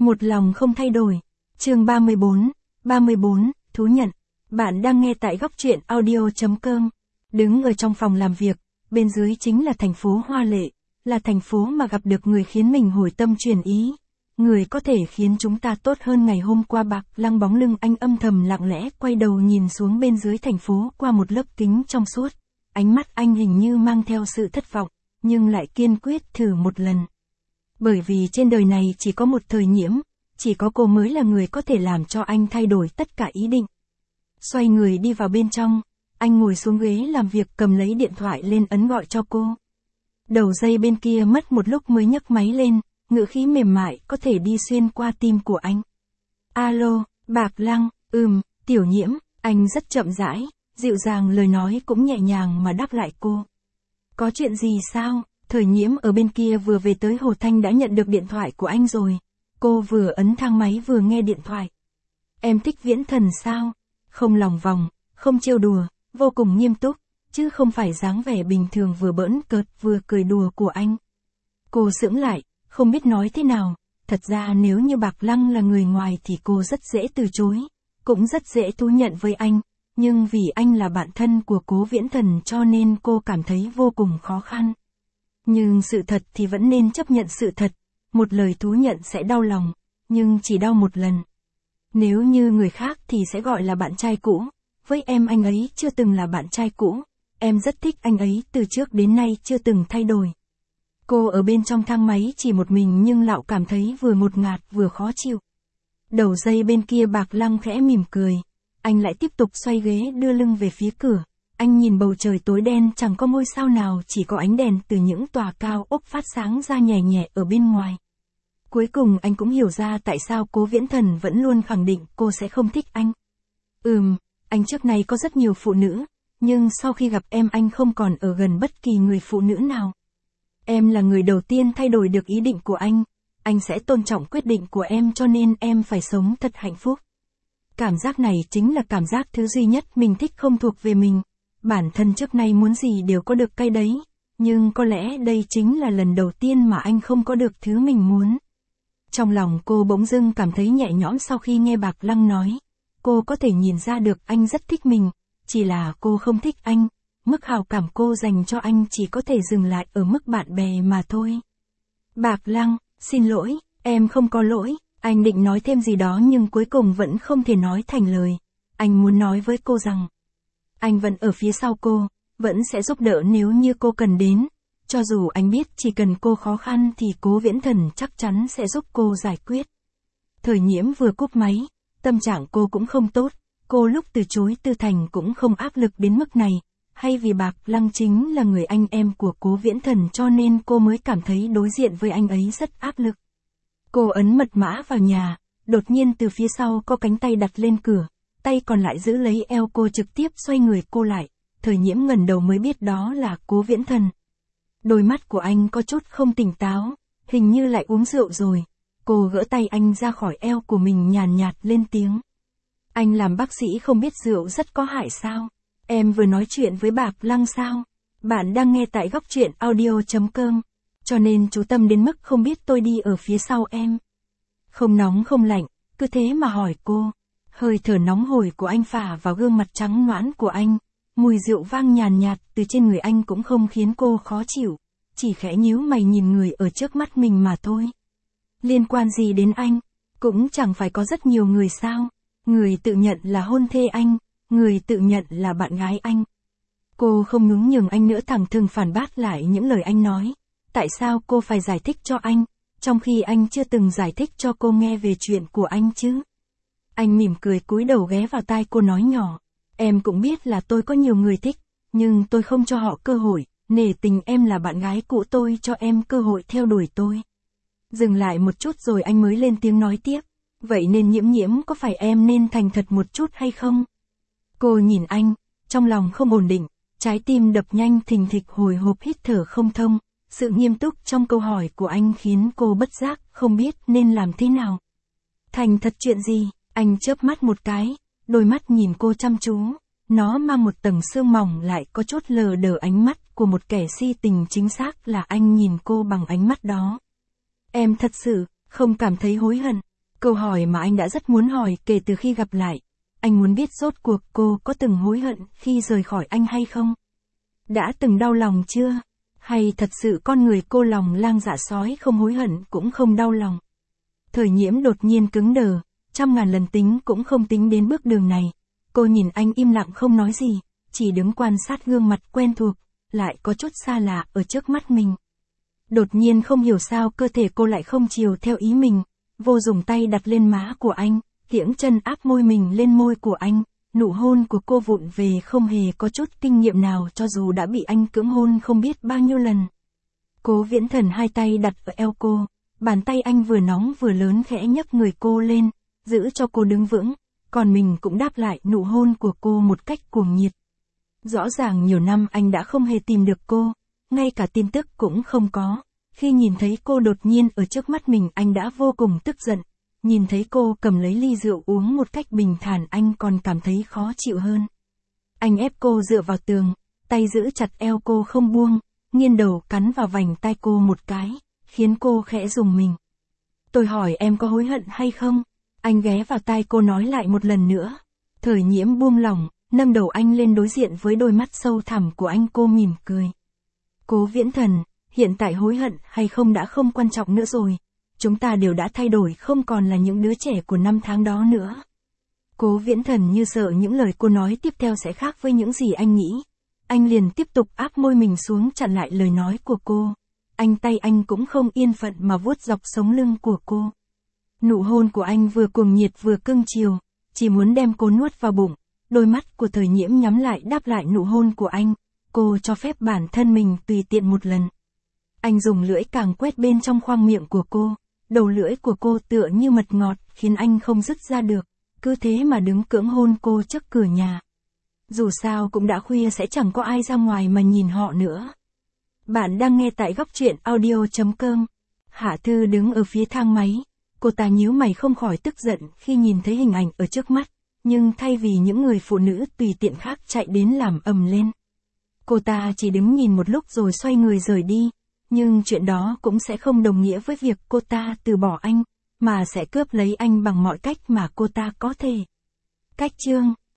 Một lòng không thay đổi. Chương 34, thú nhận. Bạn đang nghe tại góc truyện audio.com. Đứng ở trong phòng làm việc, bên dưới chính là thành phố hoa lệ, là thành phố mà gặp được người khiến mình hồi tâm chuyển ý. Người có thể khiến chúng ta tốt hơn ngày hôm qua. Bạc Lăng bóng lưng anh âm thầm lặng lẽ quay đầu nhìn xuống bên dưới thành phố qua một lớp kính trong suốt. Ánh mắt anh hình như mang theo sự thất vọng, nhưng lại kiên quyết thử một lần. Bởi vì trên đời này chỉ có một Thời Nhiễm, chỉ có cô mới là người có thể làm cho anh thay đổi tất cả ý định. Xoay người đi vào bên trong, anh ngồi xuống ghế làm việc cầm lấy điện thoại lên ấn gọi cho cô. Đầu dây bên kia mất một lúc mới nhấc máy lên, ngữ khí mềm mại có thể đi xuyên qua tim của anh. Alo, Bạc Lăng, Tiểu Nhiễm, anh rất chậm rãi, dịu dàng lời nói cũng nhẹ nhàng mà đáp lại cô. Có chuyện gì sao? Thời Nhiễm ở bên kia vừa về tới Hồ Thanh đã nhận được điện thoại của anh rồi. Cô vừa ấn thang máy vừa nghe điện thoại. Em thích Viễn Thần sao? Không lòng vòng, không trêu đùa, vô cùng nghiêm túc, chứ không phải dáng vẻ bình thường vừa bỡn cợt vừa cười đùa của anh. Cô sững lại, không biết nói thế nào. Thật ra nếu như Bạc Lăng là người ngoài thì cô rất dễ từ chối, cũng rất dễ thú nhận với anh. Nhưng vì anh là bạn thân của Cố Viễn Thần cho nên cô cảm thấy vô cùng khó khăn. Nhưng sự thật thì vẫn nên chấp nhận sự thật. Một lời thú nhận sẽ đau lòng, nhưng chỉ đau một lần. Nếu như người khác thì sẽ gọi là bạn trai cũ. Với em anh ấy chưa từng là bạn trai cũ. Em rất thích anh ấy từ trước đến nay chưa từng thay đổi. Cô ở bên trong thang máy chỉ một mình nhưng lão cảm thấy vừa ngột ngạt vừa khó chịu. Đầu dây bên kia Bạc Lăng khẽ mỉm cười. Anh lại tiếp tục xoay ghế đưa lưng về phía cửa. Anh nhìn bầu trời tối đen chẳng có ngôi sao nào, chỉ có ánh đèn từ những tòa cao ốc phát sáng ra nhẹ nhẹ ở bên ngoài. Cuối cùng anh cũng hiểu ra tại sao Cố Viễn Thần vẫn luôn khẳng định cô sẽ không thích anh. Anh trước này có rất nhiều phụ nữ, nhưng sau khi gặp em anh không còn ở gần bất kỳ người phụ nữ nào. Em là người đầu tiên thay đổi được ý định của anh sẽ tôn trọng quyết định của em cho nên em phải sống thật hạnh phúc. Cảm giác này chính là cảm giác thứ duy nhất mình thích không thuộc về mình. Bản thân trước nay muốn gì đều có được cái đấy, nhưng có lẽ đây chính là lần đầu tiên mà anh không có được thứ mình muốn. Trong lòng cô bỗng dưng cảm thấy nhẹ nhõm sau khi nghe Bạc Lăng nói. Cô có thể nhìn ra được anh rất thích mình, chỉ là cô không thích anh. Mức hào cảm cô dành cho anh chỉ có thể dừng lại ở mức bạn bè mà thôi. Bạc Lăng, xin lỗi, em không có lỗi. Anh định nói thêm gì đó nhưng cuối cùng vẫn không thể nói thành lời. Anh muốn nói với cô rằng anh vẫn ở phía sau cô, vẫn sẽ giúp đỡ nếu như cô cần đến. Cho dù anh biết chỉ cần cô khó khăn thì Cố Viễn Thần chắc chắn sẽ giúp cô giải quyết. Thời Nhiễm vừa cúp máy, tâm trạng cô cũng không tốt. Cô lúc từ chối Tư Thành cũng không áp lực đến mức này. Hay vì Bạc Lăng chính là người anh em của Cố Viễn Thần cho nên cô mới cảm thấy đối diện với anh ấy rất áp lực. Cô ấn mật mã vào nhà, đột nhiên từ phía sau có cánh tay đặt lên cửa, tay còn lại giữ lấy eo cô trực tiếp xoay người cô lại. Thời Nhiễm ngẩng đầu mới biết đó là Cố Viễn Thần. Đôi mắt của anh có chút không tỉnh táo, hình như lại uống rượu rồi. Cô gỡ tay anh ra khỏi eo của mình nhàn nhạt lên tiếng. Anh làm bác sĩ không biết rượu rất có hại sao? Em vừa nói chuyện với Bạc Lăng sao? Bạn đang nghe tại góc truyện audio.com. Cho nên chú tâm đến mức không biết tôi đi ở phía sau em. Không nóng không lạnh, cứ thế mà hỏi cô. Hơi thở nóng hổi của anh phả vào gương mặt trắng nõn của anh. Mùi rượu vang nhàn nhạt từ trên người anh cũng không khiến cô khó chịu. Chỉ khẽ nhíu mày nhìn người ở trước mắt mình mà thôi. Liên quan gì đến anh? Cũng chẳng phải có rất nhiều người sao? Người tự nhận là hôn thê anh, người tự nhận là bạn gái anh. Cô không nhún nhường anh nữa, thẳng thừng phản bác lại những lời anh nói. Tại sao cô phải giải thích cho anh, trong khi anh chưa từng giải thích cho cô nghe về chuyện của anh chứ? Anh mỉm cười cúi đầu ghé vào tai cô nói nhỏ. Em cũng biết là tôi có nhiều người thích, nhưng tôi không cho họ cơ hội, nể tình em là bạn gái cũ tôi cho em cơ hội theo đuổi tôi. Dừng lại một chút rồi anh mới lên tiếng nói tiếp. Vậy nên Nhiễm Nhiễm có phải em nên thành thật một chút hay không? Cô nhìn anh, trong lòng không ổn định, trái tim đập nhanh thình thịch hồi hộp hít thở không thông. Sự nghiêm túc trong câu hỏi của anh khiến cô bất giác không biết nên làm thế nào. Thành thật chuyện gì? Anh chớp mắt một cái, đôi mắt nhìn cô chăm chú. Nó mang một tầng sương mỏng lại có chút lờ đờ ánh mắt của một kẻ si tình, chính xác là anh nhìn cô bằng ánh mắt đó. Em thật sự không cảm thấy hối hận. Câu hỏi mà anh đã rất muốn hỏi kể từ khi gặp lại. Anh muốn biết rốt cuộc cô có từng hối hận khi rời khỏi anh hay không? Đã từng đau lòng chưa? Hay thật sự con người cô lòng lang dạ sói không hối hận cũng không đau lòng? Thời Nhiễm đột nhiên cứng đờ, trăm ngàn lần tính cũng không tính đến bước đường này. Cô nhìn anh im lặng không nói gì, chỉ đứng quan sát gương mặt quen thuộc, lại có chút xa lạ ở trước mắt mình. Đột nhiên không hiểu sao cơ thể cô lại không chiều theo ý mình, vô dùng tay đặt lên má của anh, kiễng chân áp môi mình lên môi của anh, nụ hôn của cô vụng về không hề có chút kinh nghiệm nào cho dù đã bị anh cưỡng hôn không biết bao nhiêu lần. Cố Viễn Thần hai tay đặt ở eo cô, bàn tay anh vừa nóng vừa lớn khẽ nhấc người cô lên, giữ cho cô đứng vững, còn mình cũng đáp lại nụ hôn của cô một cách cuồng nhiệt. Rõ ràng nhiều năm anh đã không hề tìm được cô, ngay cả tin tức cũng không có. Khi nhìn thấy cô đột nhiên ở trước mắt mình anh đã vô cùng tức giận. Nhìn thấy cô cầm lấy ly rượu uống một cách bình thản anh còn cảm thấy khó chịu hơn. Anh ép cô dựa vào tường, tay giữ chặt eo cô không buông, nghiêng đầu cắn vào vành tai cô một cái, khiến cô khẽ rùng mình. Tôi hỏi em có hối hận hay không? Anh ghé vào tai cô nói lại một lần nữa. Thời Nhiễm buông lỏng, nâng đầu anh lên đối diện với đôi mắt sâu thẳm của anh, cô mỉm cười. Cố Viễn Thần, hiện tại hối hận hay không đã không quan trọng nữa rồi. Chúng ta đều đã thay đổi không còn là những đứa trẻ của năm tháng đó nữa. Cố Viễn Thần như sợ những lời cô nói tiếp theo sẽ khác với những gì anh nghĩ. Anh liền tiếp tục áp môi mình xuống chặn lại lời nói của cô. Tay anh cũng không yên phận mà vuốt dọc sống lưng của cô. Nụ hôn của anh vừa cuồng nhiệt vừa cưng chiều, chỉ muốn đem cô nuốt vào bụng. Đôi mắt của Thời Nhiễm nhắm lại đáp lại nụ hôn của anh. Cô cho phép bản thân mình tùy tiện một lần. Anh dùng lưỡi càng quét bên trong khoang miệng của cô. Đầu lưỡi của cô tựa như mật ngọt khiến anh không dứt ra được. Cứ thế mà đứng cưỡng hôn cô trước cửa nhà. Dù sao cũng đã khuya sẽ chẳng có ai ra ngoài mà nhìn họ nữa. Bạn đang nghe tại góc truyện audio.com. Hạ Thư đứng ở phía thang máy. Cô ta nhíu mày không khỏi tức giận khi nhìn thấy hình ảnh ở trước mắt. Nhưng thay vì những người phụ nữ tùy tiện khác chạy đến làm ầm lên. Cô ta chỉ đứng nhìn một lúc rồi xoay người rời đi. Nhưng chuyện đó cũng sẽ không đồng nghĩa với việc cô ta từ bỏ anh, mà sẽ cướp lấy anh bằng mọi cách mà cô ta có thể. Cách chương